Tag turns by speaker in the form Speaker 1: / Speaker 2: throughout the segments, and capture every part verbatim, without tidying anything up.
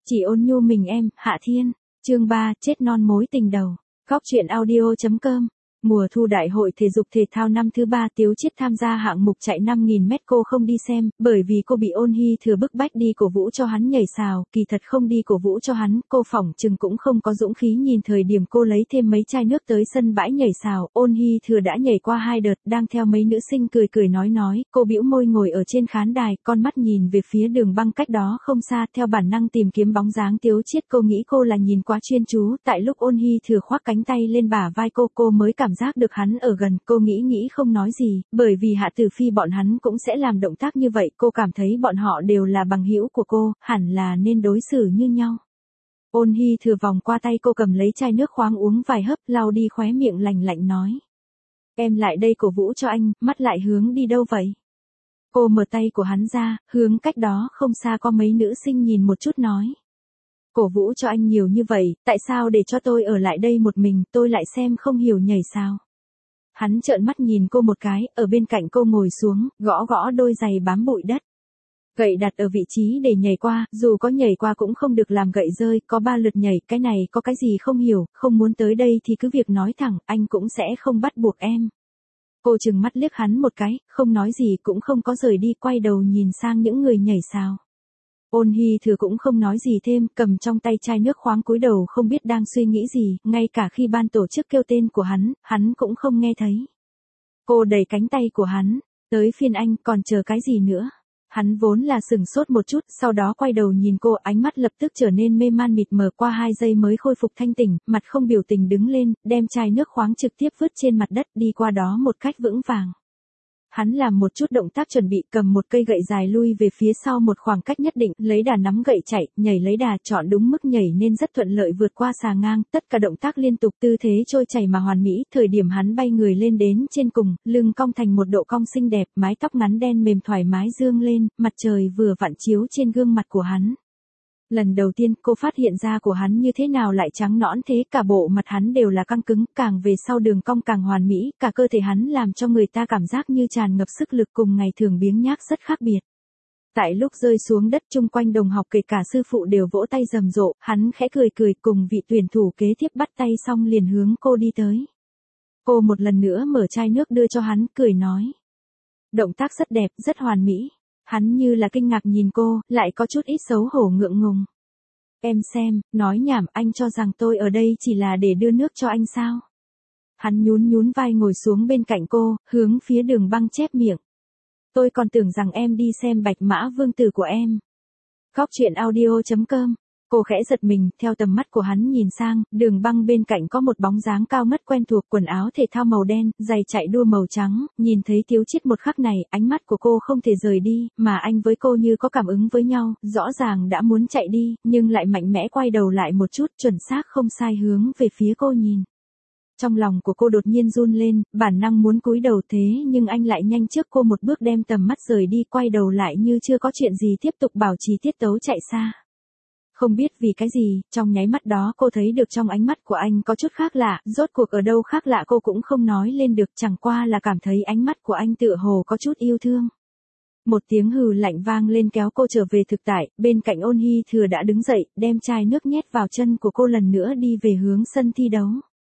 Speaker 1: Chỉ ôn nhu mình em, Hạ Thiên. Chương ba, chết non mối tình đầu. Góc truyện audio chấm com. Mùa thu đại hội thể dục thể thao năm thứ ba, Tiếu Chiết tham gia hạng mục chạy năm nghìn mét. Cô không đi xem, bởi vì cô bị Ôn Hy Thừa bức bách đi cổ vũ cho hắn nhảy sào. Kỳ thật không đi cổ vũ cho hắn, cô phỏng chừng cũng không có dũng khí. Nhìn thời điểm cô lấy thêm mấy chai nước tới sân bãi nhảy sào, Ôn Hy Thừa đã nhảy qua hai đợt, đang theo mấy nữ sinh cười cười nói nói. Cô bĩu môi ngồi ở trên khán đài, con mắt nhìn về phía đường băng cách đó không xa, theo bản năng tìm kiếm bóng dáng Tiếu Chiết. Cô nghĩ cô là nhìn quá chuyên chú, tại lúc Ôn Hy Thừa khoác cánh tay lên bả vai cô, cô mới cảm giác được hắn ở gần. Cô nghĩ nghĩ không nói gì, bởi vì Hạ Tử Phi bọn hắn cũng sẽ làm động tác như vậy. Cô cảm thấy bọn họ đều là bằng hữu của cô, hẳn là nên đối xử như nhau. Ôn Hy Thừa vòng qua tay cô, cầm lấy chai nước khoáng uống vài hớp, lau đi khóe miệng, lạnh lạnh nói. Em lại đây cổ vũ cho anh, mắt lại hướng đi đâu vậy? Cô mở tay của hắn ra, hướng cách đó không xa có mấy nữ sinh nhìn một chút nói. Cổ vũ cho anh nhiều như vậy, tại sao để cho tôi ở lại đây một mình, tôi lại xem không hiểu nhảy sao? Hắn trợn mắt nhìn cô một cái, ở bên cạnh cô ngồi xuống, gõ gõ đôi giày bám bụi đất. Gậy đặt ở vị trí để nhảy qua, dù có nhảy qua cũng không được làm gậy rơi, có ba lượt nhảy, cái này có cái gì không hiểu, không muốn tới đây thì cứ việc nói thẳng, anh cũng sẽ không bắt buộc em. Cô trừng mắt liếc hắn một cái, không nói gì cũng không có rời đi, quay đầu nhìn sang những người nhảy sào. Ôn Hy Thừa cũng không nói gì thêm, cầm trong tay chai nước khoáng cúi đầu không biết đang suy nghĩ gì, ngay cả khi ban tổ chức kêu tên của hắn, hắn cũng không nghe thấy. Cô đẩy cánh tay của hắn, tới phiên anh, còn chờ cái gì nữa? Hắn vốn là sừng sốt một chút, sau đó quay đầu nhìn cô, ánh mắt lập tức trở nên mê man mịt mờ, qua hai giây mới khôi phục thanh tỉnh, mặt không biểu tình đứng lên, đem chai nước khoáng trực tiếp vứt trên mặt đất, đi qua đó một cách vững vàng. Hắn làm một chút động tác chuẩn bị, cầm một cây gậy dài lui về phía sau một khoảng cách nhất định, lấy đà nắm gậy chạy, nhảy lấy đà, chọn đúng mức nhảy nên rất thuận lợi vượt qua xà ngang, tất cả động tác liên tục, tư thế trôi chảy mà hoàn mỹ. Thời điểm hắn bay người lên đến trên cùng, lưng cong thành một độ cong xinh đẹp, mái tóc ngắn đen mềm thoải mái dương lên, mặt trời vừa vặn chiếu trên gương mặt của hắn. Lần đầu tiên cô phát hiện ra của hắn như thế nào lại trắng nõn thế, cả bộ mặt hắn đều là căng cứng, càng về sau đường cong càng hoàn mỹ, cả cơ thể hắn làm cho người ta cảm giác như tràn ngập sức lực, cùng ngày thường biếng nhác rất khác biệt. Tại lúc rơi xuống đất, chung quanh đồng học kể cả sư phụ đều vỗ tay rầm rộ, hắn khẽ cười cười cùng vị tuyển thủ kế tiếp bắt tay xong liền hướng cô đi tới. Cô một lần nữa mở chai nước đưa cho hắn, cười nói. Động tác rất đẹp, rất hoàn mỹ. Hắn như là kinh ngạc nhìn cô, lại có chút ít xấu hổ ngượng ngùng. Em xem, nói nhảm, anh cho rằng tôi ở đây chỉ là để đưa nước cho anh sao? Hắn nhún nhún vai ngồi xuống bên cạnh cô, hướng phía Đường Băng chép miệng. Tôi còn tưởng rằng em đi xem Bạch Mã Vương Tử của em. Góc truyện audio chấm com. Cô khẽ giật mình, theo tầm mắt của hắn nhìn sang, Đường Băng bên cạnh có một bóng dáng cao ngất quen thuộc, quần áo thể thao màu đen, giày chạy đua màu trắng, nhìn thấy Tiếu Chiết một khắc này, ánh mắt của cô không thể rời đi, mà anh với cô như có cảm ứng với nhau, rõ ràng đã muốn chạy đi, nhưng lại mạnh mẽ quay đầu lại một chút, chuẩn xác không sai hướng về phía cô nhìn. Trong lòng của cô đột nhiên run lên, bản năng muốn cúi đầu thế nhưng anh lại nhanh trước cô một bước đem tầm mắt rời đi, quay đầu lại như chưa có chuyện gì tiếp tục bảo trì tiết tấu chạy xa. Không biết vì cái gì, trong nháy mắt đó cô thấy được trong ánh mắt của anh có chút khác lạ, rốt cuộc ở đâu khác lạ cô cũng không nói lên được, chẳng qua là cảm thấy ánh mắt của anh tựa hồ có chút yêu thương. Một tiếng hừ lạnh vang lên kéo cô trở về thực tại, bên cạnh Ôn Hy Thừa đã đứng dậy, đem chai nước nhét vào chân của cô lần nữa đi về hướng sân thi đấu.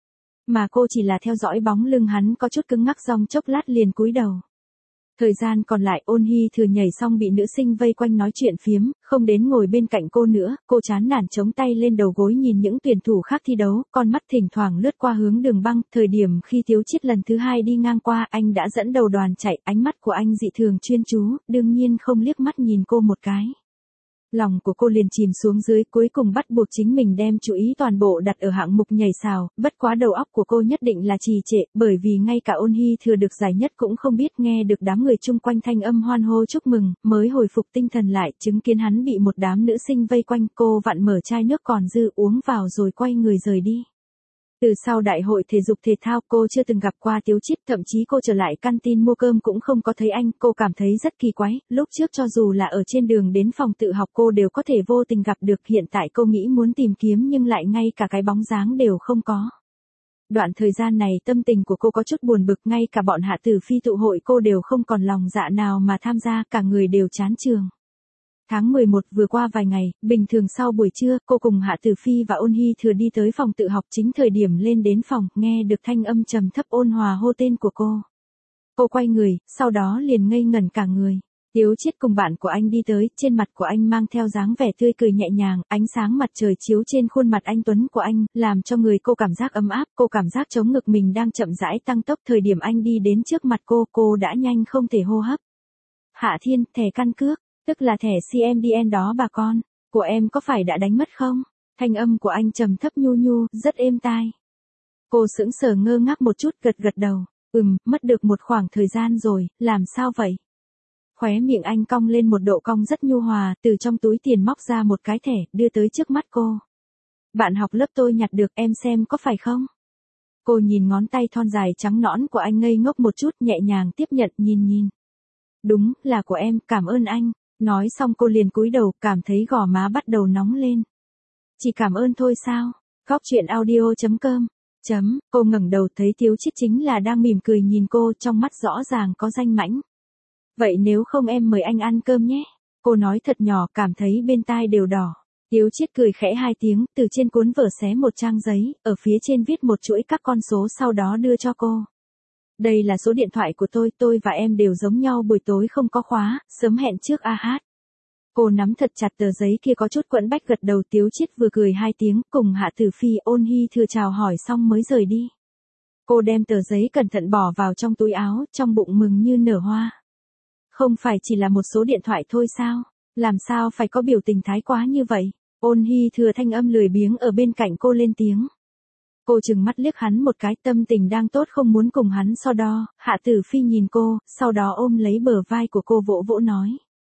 Speaker 1: Mà cô chỉ là theo dõi bóng lưng hắn có chút cứng ngắc, dòng chốc lát liền cúi đầu. Thời gian còn lại, Ôn Hy Thừa nhảy xong bị nữ sinh vây quanh nói chuyện phiếm, không đến ngồi bên cạnh cô nữa, cô chán nản chống tay lên đầu gối nhìn những tuyển thủ khác thi đấu, con mắt thỉnh thoảng lướt qua hướng Đường Băng, thời điểm khi Tiếu Chiết lần thứ hai đi ngang qua, anh đã dẫn đầu đoàn chạy, ánh mắt của anh dị thường chuyên chú, đương nhiên không liếc mắt nhìn cô một cái. Lòng của cô liền chìm xuống dưới, cuối cùng bắt buộc chính mình đem chú ý toàn bộ đặt ở hạng mục nhảy sào, bất quá đầu óc của cô nhất định là trì trệ, bởi vì ngay cả Ôn Hy Thừa được giải nhất cũng không biết, nghe được đám người chung quanh thanh âm hoan hô chúc mừng, mới hồi phục tinh thần lại, chứng kiến hắn bị một đám nữ sinh vây quanh, cô vặn mở chai nước còn dư uống vào rồi quay người rời đi. Từ sau đại hội thể dục thể thao, cô chưa từng gặp qua Tiếu Chiết, thậm chí cô trở lại canteen mua cơm cũng không có thấy anh, cô cảm thấy rất kỳ quái, lúc trước cho dù là ở trên đường đến phòng tự học cô đều có thể vô tình gặp được, hiện tại cô nghĩ muốn tìm kiếm nhưng lại ngay cả cái bóng dáng đều không có. Đoạn thời gian này tâm tình của cô có chút buồn bực, ngay cả bọn Hạ Tử Phi tụ hội cô đều không còn lòng dạ nào mà tham gia, cả người đều chán trường. Tháng mười một vừa qua vài ngày, bình thường sau buổi trưa, cô cùng Hạ Tử Phi và Ôn Hy Thừa đi tới phòng tự học, chính thời điểm lên đến phòng, nghe được thanh âm trầm thấp ôn hòa hô tên của cô. Cô quay người, sau đó liền ngây ngẩn cả người. Tiếu Chiết cùng bạn của anh đi tới, trên mặt của anh mang theo dáng vẻ tươi cười nhẹ nhàng, ánh sáng mặt trời chiếu trên khuôn mặt anh tuấn của anh, làm cho người cô cảm giác ấm áp, cô cảm giác chống ngực mình đang chậm rãi tăng tốc. Thời điểm anh đi đến trước mặt cô, cô đã nhanh không thể hô hấp. Hạ Thiên, thẻ căn cước, tức là thẻ xê em đê en đó bà con, của em có phải đã đánh mất không? Thanh âm của anh trầm thấp nhu nhu, rất êm tai. Cô sững sờ ngơ ngác một chút, gật gật đầu, ừm, mất được một khoảng thời gian rồi, làm sao vậy? Khóe miệng anh cong lên một độ cong rất nhu hòa, từ trong túi tiền móc ra một cái thẻ, đưa tới trước mắt cô. Bạn học lớp tôi nhặt được, em xem có phải không? Cô nhìn ngón tay thon dài trắng nõn của anh ngây ngốc một chút, nhẹ nhàng tiếp nhận, nhìn nhìn. Đúng, là của em, cảm ơn anh. Nói xong cô liền cúi đầu, cảm thấy gò má bắt đầu nóng lên. Chỉ cảm ơn thôi sao? Góc chuyện audio chấm com. Chấm, cô ngẩng đầu thấy Tiếu Chiết chính là đang mỉm cười nhìn cô, trong mắt rõ ràng có danh mãnh. Vậy nếu không em mời anh ăn cơm nhé. Cô nói thật nhỏ, cảm thấy bên tai đều đỏ. Tiếu Chiết cười khẽ hai tiếng, từ trên cuốn vở xé một trang giấy, ở phía trên viết một chuỗi các con số sau đó đưa cho cô. Đây là số điện thoại của tôi, tôi và em đều giống nhau, buổi tối không có khóa, sớm hẹn trước a hát. Cô nắm thật chặt tờ giấy kia có chút quẫn bách, gật đầu. Tiếu Chiết vừa cười hai tiếng, cùng Hạ Tử Phi, Ôn Hy Thừa chào hỏi xong mới rời đi. Cô đem tờ giấy cẩn thận bỏ vào trong túi áo, trong bụng mừng như nở hoa. Không phải chỉ là một số điện thoại thôi sao? Làm sao phải có biểu tình thái quá như vậy? Ôn Hy Thừa thanh âm lười biếng ở bên cạnh cô lên tiếng. Cô chừng mắt liếc hắn một cái, tâm tình đang tốt không muốn cùng hắn so đo. Hạ Tử Phi nhìn cô, sau đó ôm lấy bờ vai của cô vỗ vỗ nói.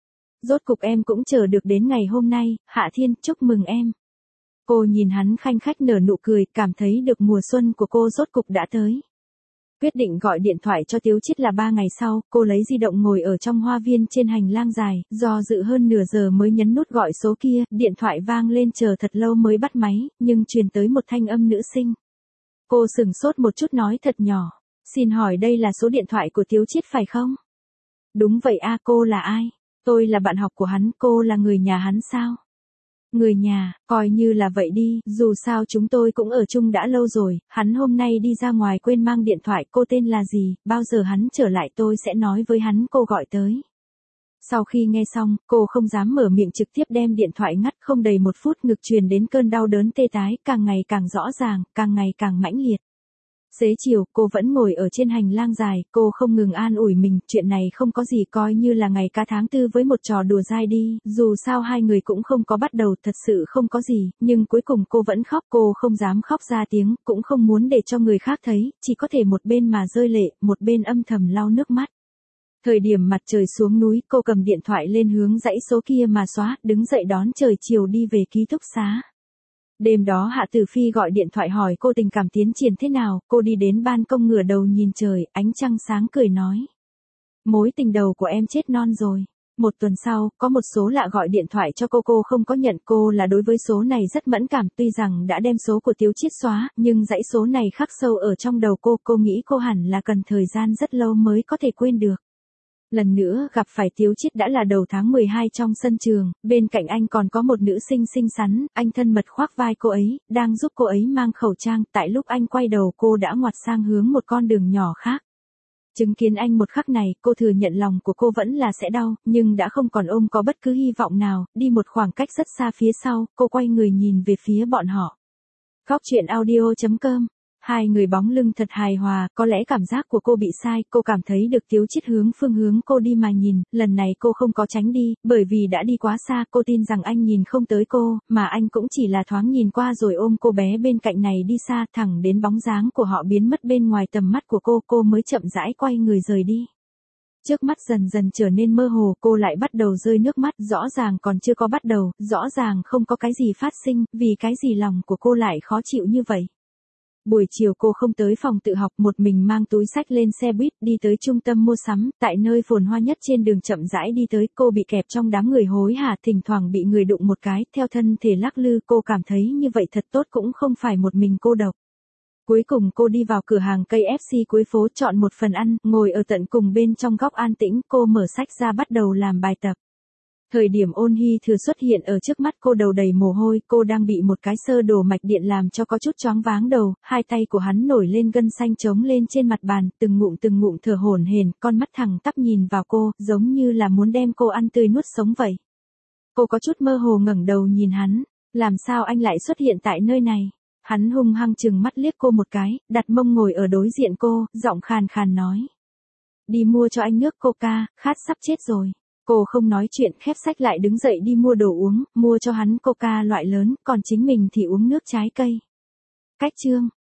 Speaker 1: Rốt cục em cũng chờ được đến ngày hôm nay, Hạ Thiên, chúc mừng em. Cô nhìn hắn khanh khách nở nụ cười, cảm thấy được mùa xuân của cô rốt cục đã tới. Quyết định gọi điện thoại cho Tiếu Chiết là ba ngày sau, cô lấy di động ngồi ở trong hoa viên trên hành lang dài, do dự hơn nửa giờ mới nhấn nút gọi số kia, điện thoại vang lên, chờ thật lâu mới bắt máy, nhưng truyền tới một thanh âm nữ sinh. Cô sừng sốt một chút nói thật nhỏ, xin hỏi đây là số điện thoại của Tiếu Chiết phải không? Đúng vậy a, cô là ai? Tôi là bạn học của hắn, cô là người nhà hắn sao? Người nhà, coi như là vậy đi, dù sao chúng tôi cũng ở chung đã lâu rồi, hắn hôm nay đi ra ngoài quên mang điện thoại, cô tên là gì, bao giờ hắn trở lại tôi sẽ nói với hắn, cô gọi tới. Sau khi nghe xong, cô không dám mở miệng, trực tiếp đem điện thoại ngắt. Không đầy một phút ngực truyền đến cơn đau đớn tê tái, càng ngày càng rõ ràng, càng ngày càng mãnh liệt. Xế chiều, cô vẫn ngồi ở trên hành lang dài, cô không ngừng an ủi mình, chuyện này không có gì, coi như là ngày ca tháng tư với một trò đùa dai đi, dù sao hai người cũng không có bắt đầu, thật sự không có gì, nhưng cuối cùng cô vẫn khóc, cô không dám khóc ra tiếng, cũng không muốn để cho người khác thấy, chỉ có thể một bên mà rơi lệ, một bên âm thầm lau nước mắt. Thời điểm mặt trời xuống núi, cô cầm điện thoại lên hướng dãy số kia mà xóa, đứng dậy đón trời chiều đi về ký túc xá. Đêm đó Hạ Tử Phi gọi điện thoại hỏi cô tình cảm tiến triển thế nào, cô đi đến ban công ngửa đầu nhìn trời, ánh trăng sáng cười nói. Mối tình đầu của em chết non rồi. Một tuần sau, có một số lạ gọi điện thoại cho cô, cô không có nhận. Cô là đối với số này rất mẫn cảm, tuy rằng đã đem số của Tiếu Chiết xóa, nhưng dãy số này khắc sâu ở trong đầu cô, cô nghĩ cô hẳn là cần thời gian rất lâu mới có thể quên được. Lần nữa gặp phải Tiếu Chiết đã là đầu tháng mười hai trong sân trường, bên cạnh anh còn có một nữ sinh xinh xắn, anh thân mật khoác vai cô ấy, đang giúp cô ấy mang khẩu trang, tại lúc anh quay đầu cô đã ngoặt sang hướng một con đường nhỏ khác. Chứng kiến anh một khắc này, cô thừa nhận lòng của cô vẫn là sẽ đau, nhưng đã không còn ôm có bất cứ hy vọng nào, đi một khoảng cách rất xa phía sau, cô quay người nhìn về phía bọn họ. Góc chuyện audio chấm com. Hai người bóng lưng thật hài hòa, có lẽ cảm giác của cô bị sai, cô cảm thấy được Tiếu Chiết hướng phương hướng cô đi mà nhìn, lần này cô không có tránh đi, bởi vì đã đi quá xa, cô tin rằng anh nhìn không tới cô, mà anh cũng chỉ là thoáng nhìn qua rồi ôm cô bé bên cạnh này đi xa, thẳng đến bóng dáng của họ biến mất bên ngoài tầm mắt của cô, cô mới chậm rãi quay người rời đi. Trước mắt dần dần trở nên mơ hồ, cô lại bắt đầu rơi nước mắt, rõ ràng còn chưa có bắt đầu, rõ ràng không có cái gì phát sinh, vì cái gì lòng của cô lại khó chịu như vậy. Buổi chiều cô không tới phòng tự học, một mình mang túi sách lên xe buýt đi tới trung tâm mua sắm, tại nơi phồn hoa nhất trên đường chậm rãi đi tới, cô bị kẹp trong đám người hối hả, thỉnh thoảng bị người đụng một cái, theo thân thể lắc lư, cô cảm thấy như vậy thật tốt, cũng không phải một mình cô độc. Cuối cùng cô đi vào cửa hàng ca ép xê cuối phố, chọn một phần ăn, ngồi ở tận cùng bên trong góc an tĩnh, cô mở sách ra bắt đầu làm bài tập. Thời điểm Ôn Hy Thừa xuất hiện ở trước mắt cô đầu đầy mồ hôi, cô đang bị một cái sơ đồ mạch điện làm cho có chút choáng váng đầu, hai tay của hắn nổi lên gân xanh trống lên trên mặt bàn, từng ngụm từng ngụm thở hổn hển, con mắt thẳng tắp nhìn vào cô, giống như là muốn đem cô ăn tươi nuốt sống vậy. Cô có chút mơ hồ ngẩng đầu nhìn hắn, làm sao anh lại xuất hiện tại nơi này? Hắn hung hăng chừng mắt liếc cô một cái, đặt mông ngồi ở đối diện cô, giọng khàn khàn nói. Đi mua cho anh nước coca, khát sắp chết rồi. Cô không nói chuyện, khép sách lại đứng dậy đi mua đồ uống, mua cho hắn coca loại lớn, còn chính mình thì uống nước trái cây. Cách chương